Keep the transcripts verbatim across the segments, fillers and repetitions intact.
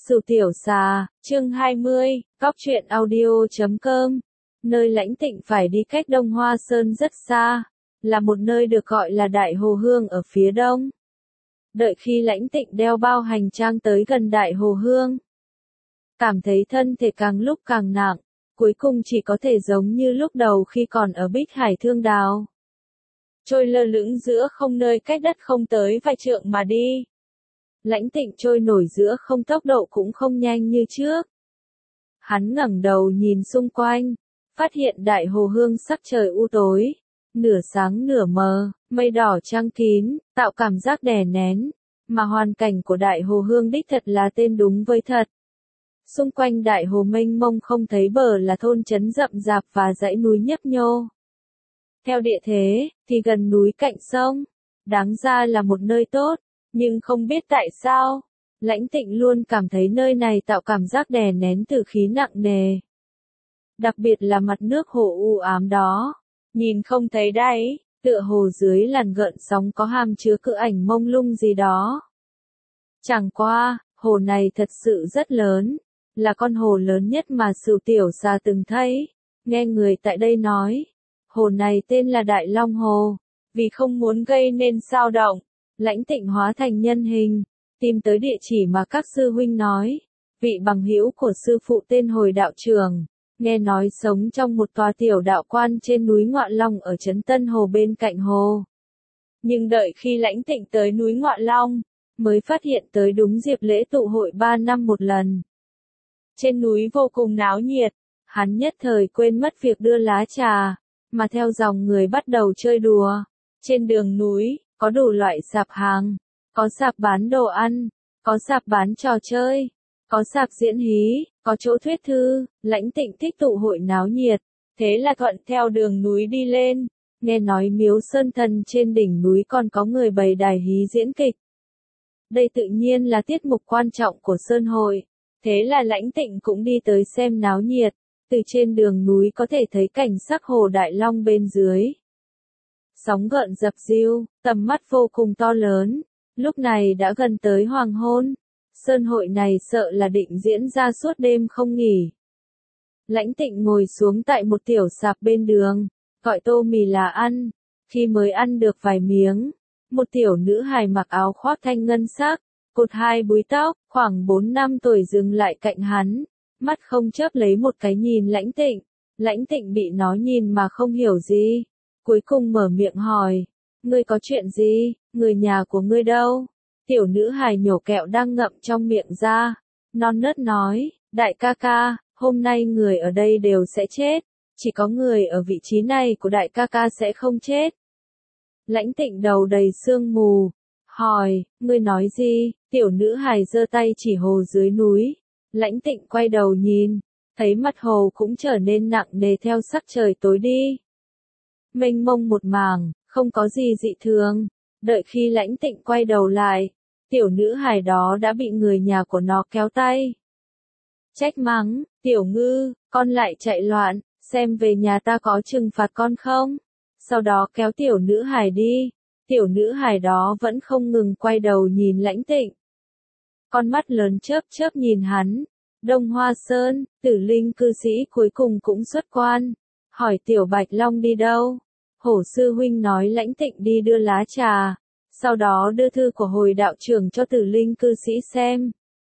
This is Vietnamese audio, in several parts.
Sửu Tiểu Xà, chương hai mươi, Cóc truyện audio chấm com. Nơi Lãnh Tịnh phải đi cách Đông Hoa Sơn rất xa, là một nơi được gọi là Đại Hồ Hương ở phía đông. Đợi khi Lãnh Tịnh đeo bao hành trang tới gần Đại Hồ Hương, cảm thấy thân thể càng lúc càng nặng, cuối cùng chỉ có thể giống như lúc đầu khi còn ở Bích Hải Thương Đào. Trôi lơ lửng giữa không, nơi cách đất không tới vài trượng mà đi. Lãnh Tịnh trôi nổi giữa không, tốc độ cũng không nhanh như trước. Hắn ngẩng đầu nhìn xung quanh, phát hiện Đại Hồ Hương sắc trời u tối, nửa sáng nửa mờ, mây đỏ trăng kín, tạo cảm giác đè nén, mà hoàn cảnh của Đại Hồ Hương đích thật là tên đúng với thật. Xung quanh Đại Hồ mênh mông không thấy bờ là thôn trấn rậm rạp và dãy núi nhấp nhô. Theo địa thế, thì gần núi cạnh sông, đáng ra là một nơi tốt, nhưng không biết tại sao, Lãnh Tịnh luôn cảm thấy nơi này tạo cảm giác đè nén từ khí nặng nề. Đặc biệt là mặt nước hồ u ám đó, nhìn không thấy đáy, tựa hồ dưới làn gợn sóng có hàm chứa cự ảnh mông lung gì đó. Chẳng qua, hồ này thật sự rất lớn, là con hồ lớn nhất mà Sửu Tiểu Xà từng thấy. Nghe người tại đây nói, hồ này tên là Đại Long Hồ, vì không muốn gây nên xao động, Lãnh Tịnh hóa thành nhân hình, tìm tới địa chỉ mà các sư huynh nói. Vị bằng hữu của sư phụ tên Hồi đạo trưởng, nghe nói sống trong một tòa tiểu đạo quan trên núi Ngọa Long ở trấn Tân Hồ bên cạnh hồ. Nhưng đợi khi Lãnh Tịnh tới núi Ngọa Long, mới phát hiện tới đúng dịp lễ tụ hội ba năm một lần. Trên núi vô cùng náo nhiệt, hắn nhất thời quên mất việc đưa lá trà, mà theo dòng người bắt đầu chơi đùa. Trên đường núi, có đủ loại sạp hàng, có sạp bán đồ ăn, có sạp bán trò chơi, có sạp diễn hí, có chỗ thuyết thư. Lãnh Tịnh thích tụ hội náo nhiệt, thế là thuận theo đường núi đi lên, nghe nói Miếu Sơn Thần trên đỉnh núi còn có người bày đài hí diễn kịch. Đây tự nhiên là tiết mục quan trọng của Sơn Hội, thế là Lãnh Tịnh cũng đi tới xem náo nhiệt, từ trên đường núi có thể thấy cảnh sắc hồ Đại Long bên dưới. Sóng gợn dập dìu, tầm mắt vô cùng to lớn, lúc này đã gần tới hoàng hôn, Sơn Hội này sợ là định diễn ra suốt đêm không nghỉ. Lãnh Tịnh ngồi xuống tại một tiểu sạp bên đường, gọi tô mì là ăn, khi mới ăn được vài miếng, một tiểu nữ hài mặc áo khoác thanh ngân sắc, cột hai búi tóc, khoảng bốn năm tuổi dừng lại cạnh hắn, mắt không chớp lấy một cái nhìn Lãnh Tịnh. Lãnh Tịnh bị nó nhìn mà không hiểu gì, cuối cùng mở miệng hỏi, ngươi có chuyện gì, người nhà của ngươi đâu? Tiểu nữ hài nhổ kẹo đang ngậm trong miệng ra, non nớt nói, đại ca ca, hôm nay người ở đây đều sẽ chết, chỉ có người ở vị trí này của đại ca ca sẽ không chết. Lãnh Tịnh đầu đầy sương mù, hỏi, ngươi nói gì? Tiểu nữ hài giơ tay chỉ hồ dưới núi. Lãnh Tịnh quay đầu nhìn, thấy mặt hồ cũng trở nên nặng nề theo sắc trời tối đi. Mênh mông một mảng, không có gì dị thường. Đợi khi Lãnh Tịnh quay đầu lại, tiểu nữ hài đó đã bị người nhà của nó kéo tay. Trách mắng, tiểu ngư, con lại chạy loạn, xem về nhà ta có trừng phạt con không? Sau đó kéo tiểu nữ hài đi, tiểu nữ hài đó vẫn không ngừng quay đầu nhìn Lãnh Tịnh. Con mắt lớn chớp chớp nhìn hắn. Đông Hoa Sơn, Tử Linh cư sĩ cuối cùng cũng xuất quan, hỏi Tiểu Bạch Long đi đâu? Hổ sư huynh nói Lãnh Tịnh đi đưa lá trà, sau đó đưa thư của Hồi đạo trưởng cho Tử Linh cư sĩ xem.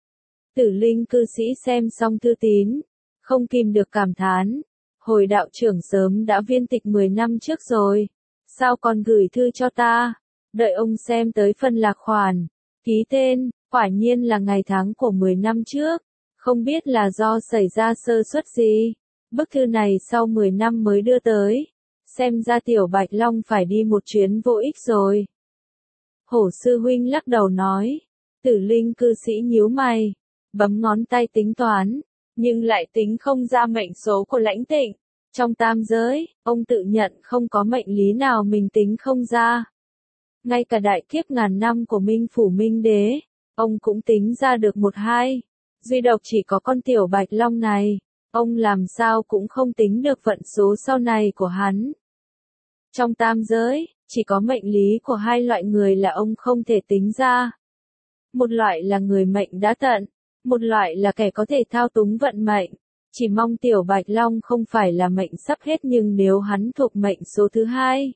Tử Linh cư sĩ xem xong thư tín, không kìm được cảm thán, Hồi đạo trưởng sớm đã viên tịch mười năm trước rồi, sao còn gửi thư cho ta? Đợi ông xem tới phần lạc khoản, ký tên, quả nhiên là ngày tháng của mười năm trước, không biết là do xảy ra sơ suất gì. Bức thư này sau mười năm mới đưa tới, xem ra Tiểu Bạch Long phải đi một chuyến vô ích rồi. Hổ sư huynh lắc đầu nói, Tử Linh cư sĩ nhíu mày, bấm ngón tay tính toán, nhưng lại tính không ra mệnh số của Lãnh Tịnh. Trong tam giới, ông tự nhận không có mệnh lý nào mình tính không ra. Ngay cả đại kiếp ngàn năm của Minh Phủ Minh Đế, ông cũng tính ra được một hai. Duy độc chỉ có con Tiểu Bạch Long này, ông làm sao cũng không tính được vận số sau này của hắn. Trong tam giới, chỉ có mệnh lý của hai loại người là ông không thể tính ra. Một loại là người mệnh đã tận, một loại là kẻ có thể thao túng vận mệnh. Chỉ mong tiểu Bạch Long không phải là mệnh sắp hết, nhưng nếu hắn thuộc mệnh số thứ hai,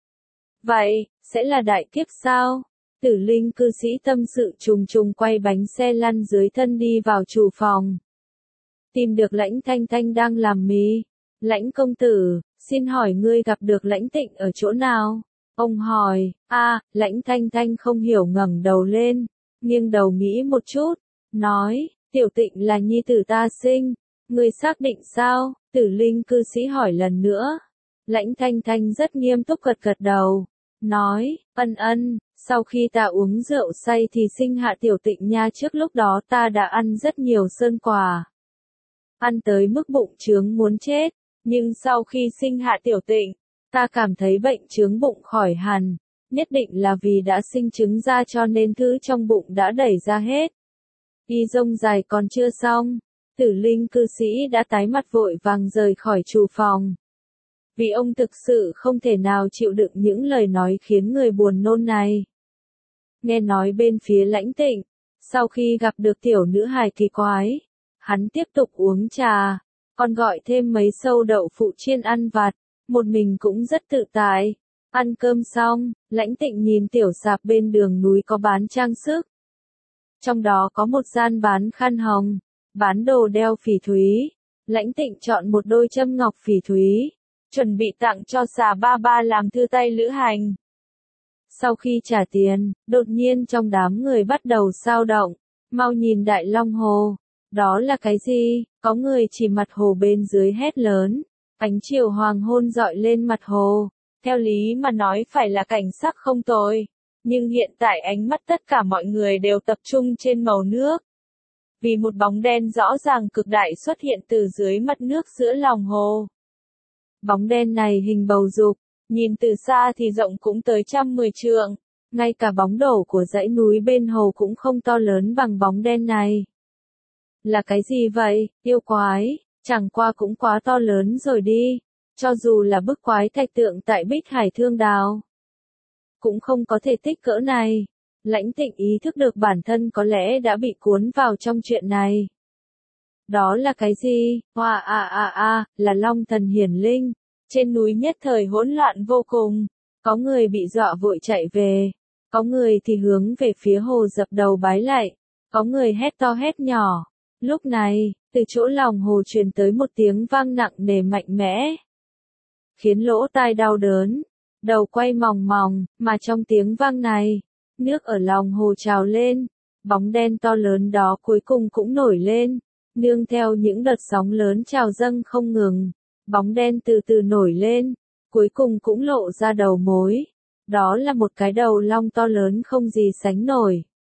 vậy, sẽ là đại kiếp sao? Tử linh cư sĩ tâm sự trùng trùng quay bánh xe lăn dưới thân đi vào chủ phòng. Tìm được Lãnh Thanh Thanh đang làm mì. Lãnh công tử, xin hỏi ngươi gặp được Lãnh Tịnh ở chỗ nào? Ông hỏi. A, Lãnh Thanh Thanh không hiểu ngẩng đầu lên, nghiêng đầu nghĩ một chút, nói, Tiểu Tịnh là nhi tử ta sinh. Ngươi xác định sao? Tử linh cư sĩ hỏi lần nữa. Lãnh Thanh Thanh rất nghiêm túc gật gật đầu, nói, ân ân, sau khi ta uống rượu say thì sinh hạ Tiểu Tịnh nha, trước lúc đó ta đã ăn rất nhiều sơn quả. Ăn tới mức bụng chướng muốn chết, nhưng sau khi sinh hạ Tiểu Tịnh, ta cảm thấy bệnh chướng bụng khỏi hẳn, nhất định là vì đã sinh trứng ra cho nên thứ trong bụng đã đẩy ra hết. Y rông dài còn chưa xong, Tử linh cư sĩ đã tái mặt vội vàng rời khỏi chủ phòng. Vì ông thực sự không thể nào chịu đựng những lời nói khiến người buồn nôn này. Nghe nói bên phía Lãnh Tịnh, sau khi gặp được tiểu nữ hài kỳ quái, hắn tiếp tục uống trà, còn gọi thêm mấy sâu đậu phụ chiên ăn vặt, một mình cũng rất tự tại. Ăn cơm xong, Lãnh Tịnh nhìn tiểu sạp bên đường núi có bán trang sức. Trong đó có một gian bán khăn hồng, bán đồ đeo phỉ thúy. Lãnh Tịnh chọn một đôi châm ngọc phỉ thúy, chuẩn bị tặng cho xà ba ba làm thư tay lữ hành. Sau khi trả tiền, đột nhiên trong đám người bắt đầu xao động, mau nhìn Đại Long Hồ. Đó là cái gì? Có người chỉ mặt hồ bên dưới hét lớn. Ánh chiều hoàng hôn dọi lên mặt hồ. Theo lý mà nói phải là cảnh sắc không tồi. Nhưng hiện tại ánh mắt tất cả mọi người đều tập trung trên màu nước. Vì một bóng đen rõ ràng cực đại xuất hiện từ dưới mặt nước giữa lòng hồ. Bóng đen này hình bầu dục, nhìn từ xa thì rộng cũng tới trăm mười trượng. Ngay cả bóng đổ của dãy núi bên hồ cũng không to lớn bằng bóng đen này. Là cái gì vậy, yêu quái? Chẳng qua cũng quá to lớn rồi đi. Cho dù là bức quái thạch tượng tại Bích Hải Thương Đào, cũng không có thể tích cỡ này. Lãnh Tịnh ý thức được bản thân có lẽ đã bị cuốn vào trong chuyện này. Đó là cái gì? Hoa a a a, là Long Thần Hiển Linh. Trên núi nhất thời hỗn loạn vô cùng. Có người bị dọa vội chạy về. Có người thì hướng về phía hồ dập đầu bái lạy. Có người hét to hét nhỏ. Lúc này, từ chỗ lòng hồ truyền tới một tiếng vang nặng nề mạnh mẽ, khiến lỗ tai đau đớn, đầu quay mòng mòng, mà trong tiếng vang này, nước ở lòng hồ trào lên, bóng đen to lớn đó cuối cùng cũng nổi lên, nương theo những đợt sóng lớn trào dâng không ngừng, bóng đen từ từ nổi lên, cuối cùng cũng lộ ra đầu mối, đó là một cái đầu long to lớn không gì sánh nổi.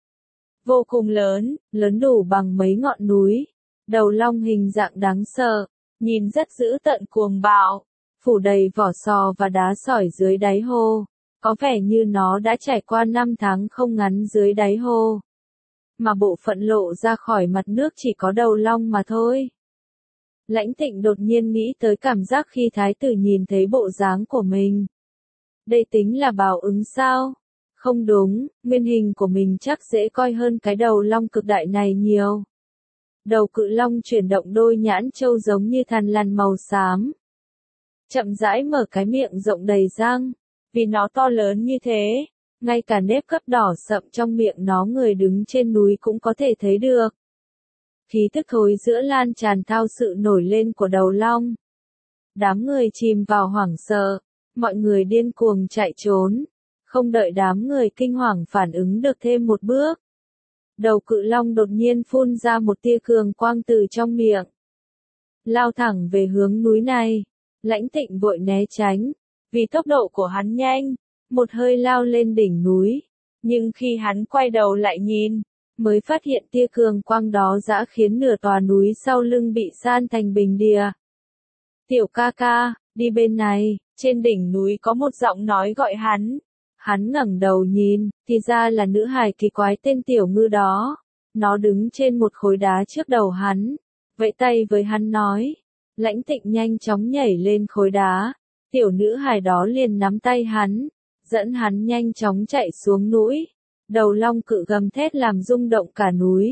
Vô cùng lớn, lớn đủ bằng mấy ngọn núi. Đầu long hình dạng đáng sợ, nhìn rất dữ tợn cuồng bạo, phủ đầy vỏ sò và đá sỏi dưới đáy hồ. Có vẻ như nó đã trải qua năm tháng không ngắn dưới đáy hồ. Mà bộ phận lộ ra khỏi mặt nước chỉ có đầu long mà thôi. Lãnh Tịnh đột nhiên nghĩ tới cảm giác khi thái tử nhìn thấy bộ dáng của mình. Đây tính là báo ứng sao? Không đúng, nguyên hình của mình chắc dễ coi hơn cái đầu long cực đại này nhiều. Đầu cự long chuyển động đôi nhãn châu giống như thằn lằn màu xám. Chậm rãi mở cái miệng rộng đầy răng. Vì nó to lớn như thế, ngay cả nếp gấp đỏ sậm trong miệng nó người đứng trên núi cũng có thể thấy được. Khí tức thối giữa lan tràn thao sự nổi lên của đầu long. Đám người chìm vào hoảng sợ, mọi người điên cuồng chạy trốn. Không đợi đám người kinh hoàng phản ứng được thêm một bước. Đầu cự long đột nhiên phun ra một tia cường quang từ trong miệng. Lao thẳng về hướng núi này. Lãnh Tịnh vội né tránh. Vì tốc độ của hắn nhanh, một hơi lao lên đỉnh núi. Nhưng khi hắn quay đầu lại nhìn, mới phát hiện tia cường quang đó đã khiến nửa tòa núi sau lưng bị san thành bình địa. Tiểu ca ca, đi bên này, trên đỉnh núi có một giọng nói gọi hắn. Hắn ngẩng đầu nhìn, thì ra là nữ hài kỳ quái tên Tiểu Ngư đó. Nó đứng trên một khối đá trước đầu hắn, vẫy tay với hắn nói. Lãnh Tịnh nhanh chóng nhảy lên khối đá, tiểu nữ hài đó liền nắm tay hắn, dẫn hắn nhanh chóng chạy xuống núi. Đầu long cự gầm thét làm rung động cả núi.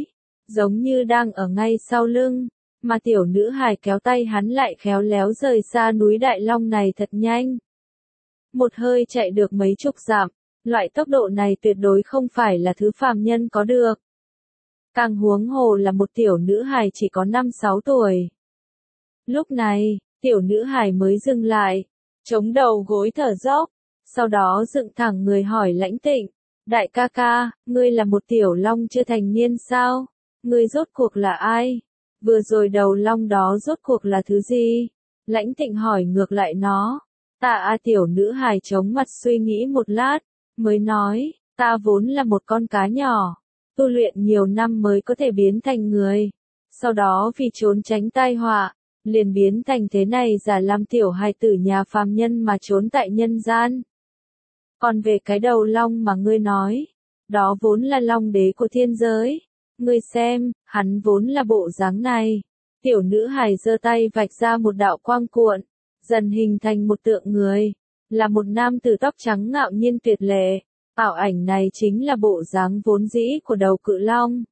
giống như đang ở ngay sau lưng, mà tiểu nữ hài kéo tay hắn lại khéo léo rời xa núi Đại Long này thật nhanh. Một hơi chạy được mấy chục dặm, loại tốc độ này tuyệt đối không phải là thứ phàm nhân có được. Càng huống hồ là một tiểu nữ hài chỉ có năm sáu tuổi. Lúc này, tiểu nữ hài mới dừng lại, chống đầu gối thở dốc, sau đó dựng thẳng người hỏi Lãnh Tịnh, đại ca ca, ngươi là một tiểu long chưa thành niên sao? Ngươi rốt cuộc là ai? Vừa rồi đầu long đó rốt cuộc là thứ gì? Lãnh Tịnh hỏi ngược lại nó. Ta a tiểu nữ hài chống mặt suy nghĩ một lát, mới nói, ta vốn là một con cá nhỏ, tu luyện nhiều năm mới có thể biến thành người. Sau đó vì trốn tránh tai họa, liền biến thành thế này giả làm tiểu hài tử nhà phàm nhân mà trốn tại nhân gian. Còn về cái đầu long mà ngươi nói, đó vốn là long đế của thiên giới. Ngươi xem, hắn vốn là bộ dáng này. Tiểu nữ hài giơ tay vạch ra một đạo quang cuộn, dần hình thành một tượng người, là một nam tử tóc trắng ngạo nhiên tuyệt lệ. Ảo ảnh này chính là bộ dáng vốn dĩ của đầu cự long.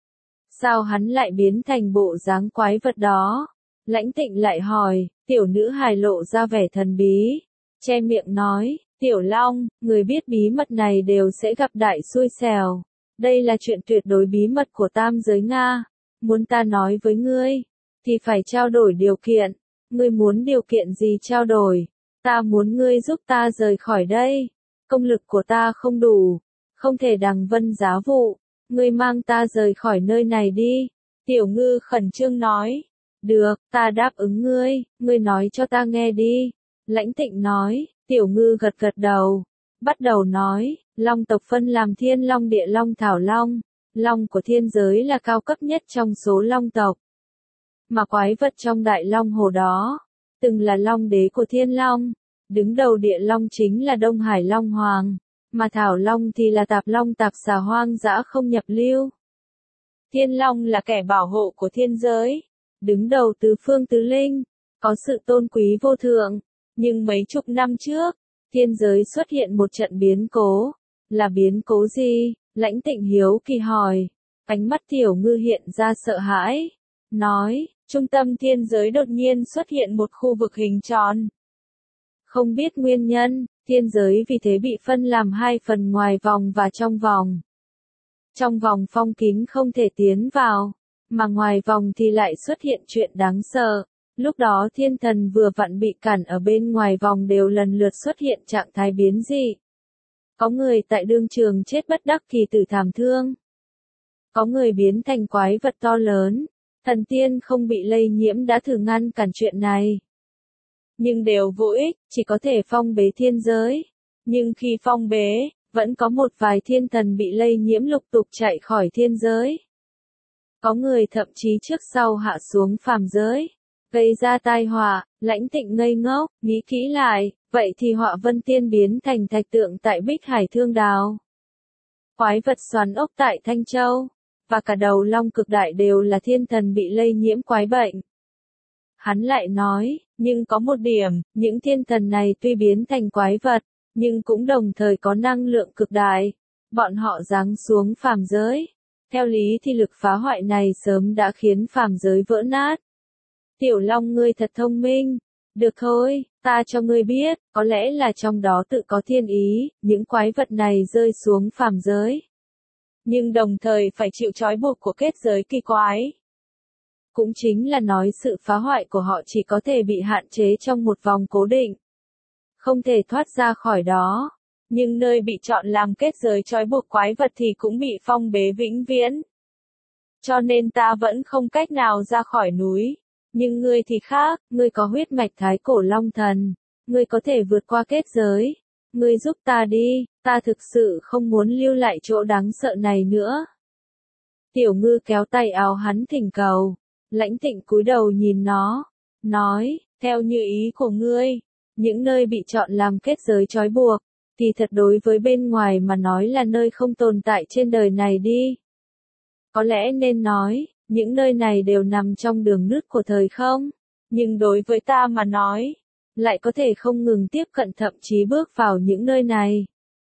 Sao hắn lại biến thành bộ dáng quái vật đó? Lãnh Tịnh lại hỏi, tiểu nữ hài lộ ra vẻ thần bí, che miệng nói, tiểu long, người biết bí mật này đều sẽ gặp đại xui xẻo. Đây là chuyện tuyệt đối bí mật của tam giới Nga. Muốn ta nói với ngươi, thì phải trao đổi điều kiện. Ngươi muốn điều kiện gì trao đổi? Ta muốn ngươi giúp ta rời khỏi đây. Công lực của ta không đủ, không thể đằng vân giá vụ. Ngươi mang ta rời khỏi nơi này đi. Tiểu ngư khẩn trương nói. Được, ta đáp ứng ngươi, ngươi nói cho ta nghe đi. Lãnh Tịnh nói, tiểu ngư gật gật đầu. Bắt đầu nói, long tộc phân làm thiên long, địa long, thảo long. Long của thiên giới là cao cấp nhất trong số long tộc. Mà quái vật trong đại long hồ đó, từng là long đế của thiên long. Đứng đầu địa long chính là Đông Hải Long Hoàng, mà thảo long thì là tạp long tạp xà hoang dã không nhập lưu. Thiên long là kẻ bảo hộ của thiên giới, đứng đầu tứ phương tứ linh, có sự tôn quý vô thượng. Nhưng mấy chục năm trước, thiên giới xuất hiện một trận biến cố. Là biến cố gì? Lãnh Tịnh hiếu kỳ hỏi. Ánh mắt tiểu ngư hiện ra sợ hãi. Nói, trung tâm thiên giới đột nhiên xuất hiện một khu vực hình tròn. Không biết nguyên nhân, thiên giới vì thế bị phân làm hai phần, ngoài vòng và trong vòng. Trong vòng phong kín không thể tiến vào, mà ngoài vòng thì lại xuất hiện chuyện đáng sợ. Lúc đó thiên thần vừa vặn bị cản ở bên ngoài vòng đều lần lượt xuất hiện trạng thái biến dị. Có người tại đương trường chết bất đắc kỳ tử thảm thương. Có người biến thành quái vật to lớn. Thần tiên không bị lây nhiễm đã thử ngăn cản chuyện này. Nhưng đều vô ích, chỉ có thể phong bế thiên giới. Nhưng khi phong bế, vẫn có một vài thiên thần bị lây nhiễm lục tục chạy khỏi thiên giới. Có người thậm chí trước sau hạ xuống phàm giới, gây ra tai họa. Lãnh Tịnh ngây ngốc, nghĩ kỹ lại, vậy thì Họa Vân Tiên biến thành thạch tượng tại Bích Hải Thương Đào. Quái vật xoắn ốc tại Thanh Châu, và cả đầu long cực đại đều là thiên thần bị lây nhiễm quái bệnh. Hắn lại nói, nhưng có một điểm, những thiên thần này tuy biến thành quái vật, nhưng cũng đồng thời có năng lượng cực đại. Bọn họ giáng xuống phàm giới. Theo lý thì lực phá hoại này sớm đã khiến phàm giới vỡ nát. Tiểu long ngươi thật thông minh. Được thôi, ta cho ngươi biết, có lẽ là trong đó tự có thiên ý, những quái vật này rơi xuống phàm giới. Nhưng đồng thời phải chịu trói buộc của kết giới kỳ quái. Cũng chính là nói sự phá hoại của họ chỉ có thể bị hạn chế trong một vòng cố định. Không thể thoát ra khỏi đó. Nhưng nơi bị chọn làm kết giới trói buộc quái vật thì cũng bị phong bế vĩnh viễn. Cho nên ta vẫn không cách nào ra khỏi núi. Nhưng ngươi thì khác, ngươi có huyết mạch thái cổ long thần. Ngươi có thể vượt qua kết giới. Ngươi giúp ta đi, ta thực sự không muốn lưu lại chỗ đáng sợ này nữa. Tiểu ngư kéo tay áo hắn thỉnh cầu. Lãnh Tịnh cúi đầu nhìn nó. Nói, theo như ý của ngươi, những nơi bị chọn làm kết giới trói buộc, thì thật đối với bên ngoài mà nói là nơi không tồn tại trên đời này đi. Có lẽ nên nói, những nơi này đều nằm trong đường nứt của thời không, nhưng đối với ta mà nói, lại có thể không ngừng tiếp cận thậm chí bước vào những nơi này.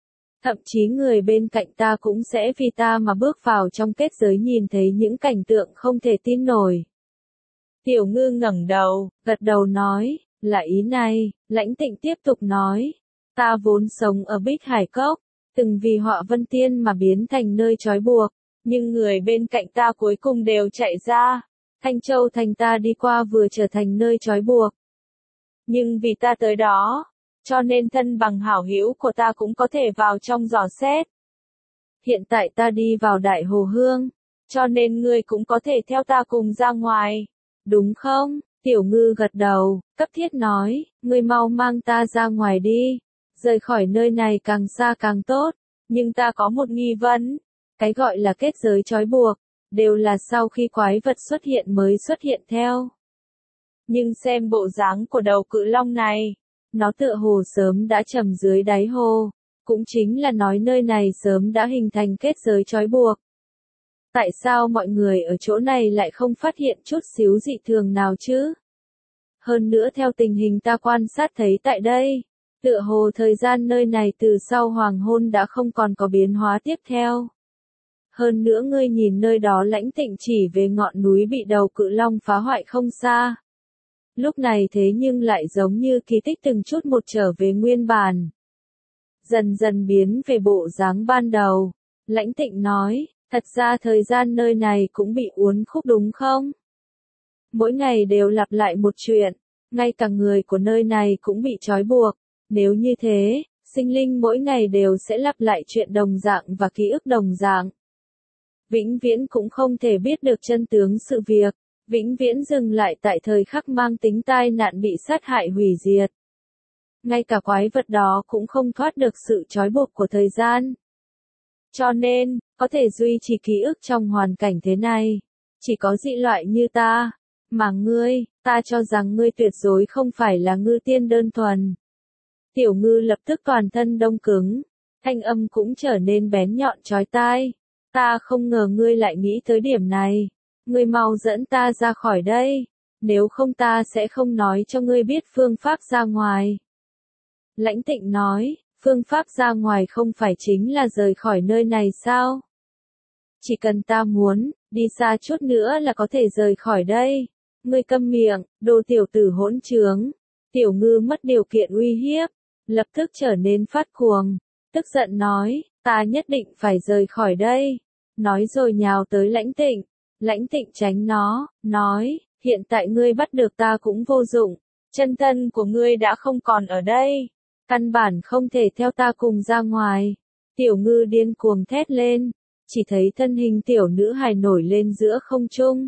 Thậm chí người bên cạnh ta cũng sẽ vì ta mà bước vào trong kết giới nhìn thấy những cảnh tượng không thể tin nổi. Tiểu Ngư ngẩng đầu, gật đầu nói, là ý này, Lãnh Tịnh tiếp tục nói. Ta vốn sống ở Bích Hải Cốc, từng vì Họa Vân Tiên mà biến thành nơi trói buộc, nhưng người bên cạnh ta cuối cùng đều chạy ra. Thanh Châu thành ta đi qua vừa trở thành nơi trói buộc. Nhưng vì ta tới đó, cho nên thân bằng hảo hữu của ta cũng có thể vào trong dò xét. Hiện tại ta đi vào Đại Hồ Hương, cho nên ngươi cũng có thể theo ta cùng ra ngoài. Đúng không? Tiểu Ngư gật đầu, cấp thiết nói, ngươi mau mang ta ra ngoài đi. Rời khỏi nơi này càng xa càng tốt. Nhưng ta có một nghi vấn. Cái gọi là kết giới trói buộc, đều là sau khi quái vật xuất hiện mới xuất hiện theo. Nhưng xem bộ dáng của đầu cự long này, nó tựa hồ sớm đã trầm dưới đáy hồ, cũng chính là nói nơi này sớm đã hình thành kết giới trói buộc. Tại sao mọi người ở chỗ này lại không phát hiện chút xíu dị thường nào chứ? Hơn nữa theo tình hình ta quan sát thấy tại đây, tựa hồ thời gian nơi này từ sau hoàng hôn đã không còn có biến hóa tiếp theo. Hơn nữa ngươi nhìn nơi đó Lãnh Tịnh chỉ về ngọn núi bị đầu cự long phá hoại không xa. Lúc này thế nhưng lại giống như kỳ tích từng chút một trở về nguyên bản. Dần dần biến về bộ dáng ban đầu. Lãnh Tịnh nói, thật ra thời gian nơi này cũng bị uốn khúc đúng không? Mỗi ngày đều lặp lại một chuyện, ngay cả người của nơi này cũng bị trói buộc. Nếu như thế, sinh linh mỗi ngày đều sẽ lặp lại chuyện đồng dạng và ký ức đồng dạng. Vĩnh viễn cũng không thể biết được chân tướng sự việc, vĩnh viễn dừng lại tại thời khắc mang tính tai nạn bị sát hại hủy diệt. Ngay cả quái vật đó cũng không thoát được sự trói buộc của thời gian. Cho nên, có thể duy trì ký ức trong hoàn cảnh thế này, chỉ có dị loại như ta. Mà ngươi, ta cho rằng ngươi tuyệt đối không phải là ngư tiên đơn thuần. Tiểu Ngư lập tức toàn thân đông cứng, thanh âm cũng trở nên bén nhọn chói tai. Ta không ngờ ngươi lại nghĩ tới điểm này. Ngươi mau dẫn ta ra khỏi đây, nếu không ta sẽ không nói cho ngươi biết phương pháp ra ngoài. Lãnh Tịnh nói, phương pháp ra ngoài không phải chính là rời khỏi nơi này sao? Chỉ cần ta muốn, đi xa chút nữa là có thể rời khỏi đây. Ngươi câm miệng, đồ tiểu tử hỗn trướng. Tiểu Ngư mất điều kiện uy hiếp, lập tức trở nên phát cuồng, tức giận nói, ta nhất định phải rời khỏi đây. Nói rồi nhào tới Lãnh Tịnh. Lãnh Tịnh tránh nó, nói, hiện tại ngươi bắt được ta cũng vô dụng, chân thân của ngươi đã không còn ở đây, căn bản không thể theo ta cùng ra ngoài. Tiểu Ngư điên cuồng thét lên, chỉ thấy thân hình tiểu nữ hài nổi lên giữa không trung.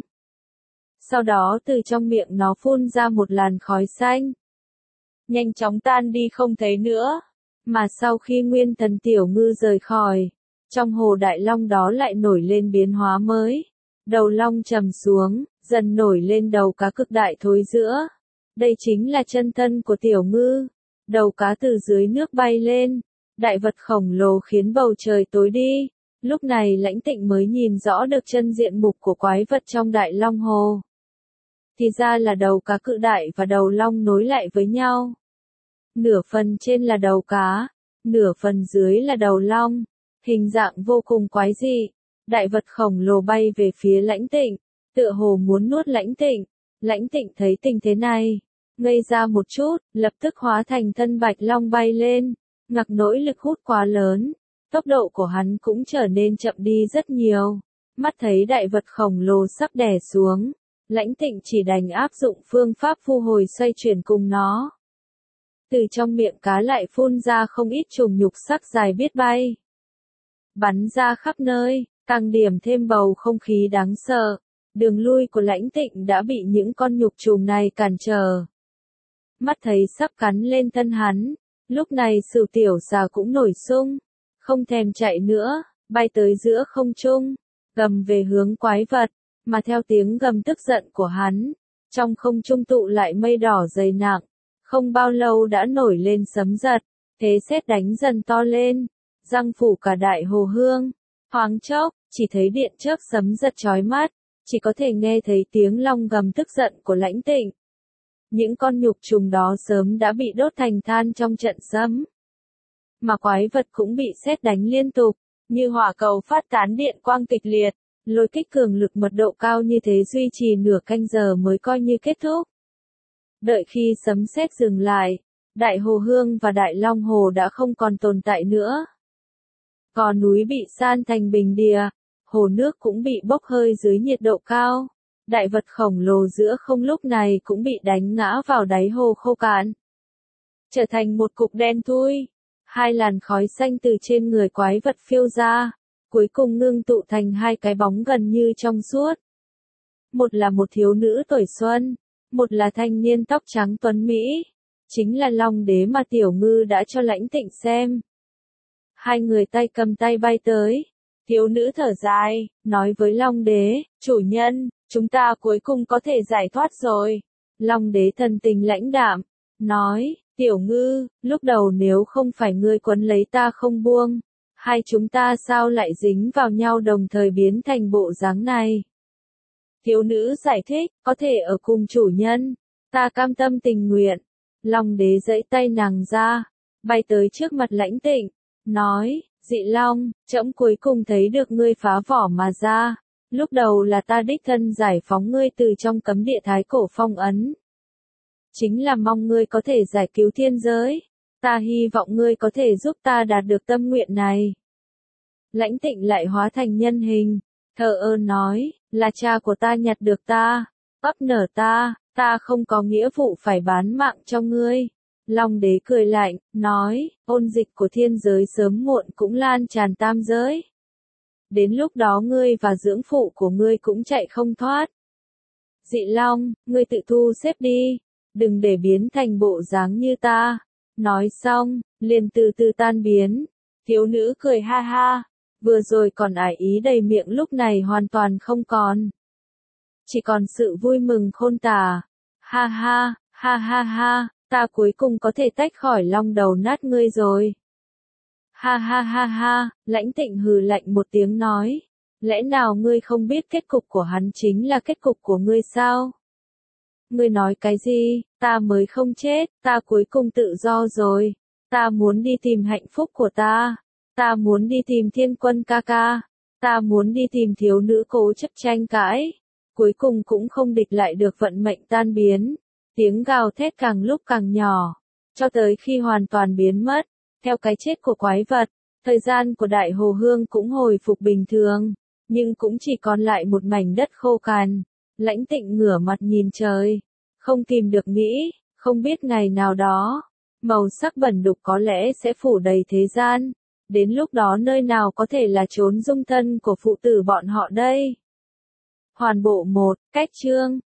Sau đó từ trong miệng nó phun ra một làn khói xanh, nhanh chóng tan đi không thấy nữa. Mà sau khi nguyên thần Tiểu Ngư rời khỏi, trong hồ Đại Long đó lại nổi lên biến hóa mới. Đầu long trầm xuống, dần nổi lên đầu cá cực đại thối giữa. Đây chính là chân thân của Tiểu Ngư. Đầu cá từ dưới nước bay lên, đại vật khổng lồ khiến bầu trời tối đi. Lúc này Lãnh Tịnh mới nhìn rõ được chân diện mục của quái vật trong Đại Long Hồ. Thì ra là đầu cá cự đại và đầu long nối lại với nhau. Nửa phần trên là đầu cá, nửa phần dưới là đầu long. Hình dạng vô cùng quái dị. Đại vật khổng lồ bay về phía Lãnh Tịnh, tựa hồ muốn nuốt Lãnh Tịnh. Lãnh Tịnh thấy tình thế này, ngây ra một chút, lập tức hóa thành thân bạch long bay lên. Ngặc nỗi lực hút quá lớn, tốc độ của hắn cũng trở nên chậm đi rất nhiều. Mắt thấy đại vật khổng lồ sắp đè xuống, Lãnh Tịnh chỉ đành áp dụng phương pháp thu hồi xoay chuyển cùng nó. Từ trong miệng cá lại phun ra không ít trùng nhục sắc dài biết bay, bắn ra khắp nơi, càng điểm thêm bầu không khí đáng sợ. Đường lui của Lãnh Tịnh đã bị những con nhục trùng này cản trở. Mắt thấy sắp cắn lên thân hắn, lúc này Sửu tiểu xà cũng nổi sung, không thèm chạy nữa, bay tới giữa không trung, gầm về hướng quái vật, mà theo tiếng gầm tức giận của hắn, trong không trung tụ lại mây đỏ dày nặng, không bao lâu đã nổi lên sấm giật, thế sét đánh dần to lên, răng phủ cả Đại Hồ Hương. Thoáng chốc, chỉ thấy điện chớp sấm giật chói mắt, chỉ có thể nghe thấy tiếng long gầm tức giận của Lãnh Tịnh. Những con nhục trùng đó sớm đã bị đốt thành than trong trận sấm. mà quái vật cũng bị sét đánh liên tục, như hỏa cầu phát tán điện quang kịch liệt, lôi kích cường lực mật độ cao như thế duy trì nửa canh giờ mới coi như kết thúc. Đợi khi sấm sét dừng lại, Đại Hồ Hương và Đại Long Hồ đã không còn tồn tại nữa. Gò núi bị san thành bình địa, hồ nước cũng bị bốc hơi dưới nhiệt độ cao. Đại vật khổng lồ giữa không lúc này cũng bị đánh ngã vào đáy hồ khô cạn, trở thành một cục đen thui. Hai làn khói xanh từ trên người quái vật phiêu ra, cuối cùng ngưng tụ thành hai cái bóng gần như trong suốt. Một là một thiếu nữ tuổi xuân, một là thanh niên tóc trắng tuấn Mỹ, chính là Long Đế mà Tiểu Ngư đã cho Lãnh Tịnh xem. Hai người tay cầm tay bay tới, thiếu nữ thở dài, nói với Long Đế, chủ nhân, chúng ta cuối cùng có thể giải thoát rồi. Long Đế thần tình lãnh đạm, nói, Tiểu Ngư, lúc đầu nếu không phải ngươi quấn lấy ta không buông, hai chúng ta sao lại dính vào nhau đồng thời biến thành bộ dáng này. Thiếu nữ giải thích, có thể ở cùng chủ nhân, ta cam tâm tình nguyện. Long Đế giãy tay nàng ra, bay tới trước mặt Lãnh Tịnh, nói, Dị Long, trẫm cuối cùng thấy được ngươi phá vỏ mà ra, lúc đầu là ta đích thân giải phóng ngươi từ trong cấm địa thái cổ phong ấn. Chính là mong ngươi có thể giải cứu thiên giới, ta hy vọng ngươi có thể giúp ta đạt được tâm nguyện này. Lãnh Tịnh lại hóa thành nhân hình, thờ ơ nói, là cha của ta nhặt được ta, ấp nở ta, ta không có nghĩa vụ phải bán mạng cho ngươi. Long Đế cười lạnh, nói, ôn dịch của thiên giới sớm muộn cũng lan tràn tam giới. Đến lúc đó ngươi và dưỡng phụ của ngươi cũng chạy không thoát. Dị Long, ngươi tự thu xếp đi, đừng để biến thành bộ dáng như ta. Nói xong, liền từ từ tan biến. Thiếu nữ cười ha ha, vừa rồi còn ải ý đầy miệng lúc này hoàn toàn không còn. Chỉ còn sự vui mừng khôn tả. Ha ha, ha ha ha, ta cuối cùng có thể tách khỏi long đầu nát ngươi rồi. Ha ha ha ha, Lãnh Tịnh hừ lạnh một tiếng nói. Lẽ nào ngươi không biết kết cục của hắn chính là kết cục của ngươi sao? Ngươi nói cái gì, ta mới không chết, ta cuối cùng tự do rồi. Ta muốn đi tìm hạnh phúc của ta. Ta muốn đi tìm Thiên Quân ca ca. Ta muốn đi tìm thiếu nữ cố chấp tranh cãi. Cuối cùng cũng không địch lại được vận mệnh tan biến. Tiếng gào thét càng lúc càng nhỏ, cho tới khi hoàn toàn biến mất. Theo cái chết của quái vật, thời gian của Đại Hồ Hương cũng hồi phục bình thường, nhưng cũng chỉ còn lại một mảnh đất khô cằn. Lãnh Tịnh ngửa mặt nhìn trời, không kìm được nghĩ, không biết ngày nào đó, màu sắc bẩn đục có lẽ sẽ phủ đầy thế gian. Đến lúc đó nơi nào có thể là chốn dung thân của phụ tử bọn họ đây? Hoàn bộ một, cách chương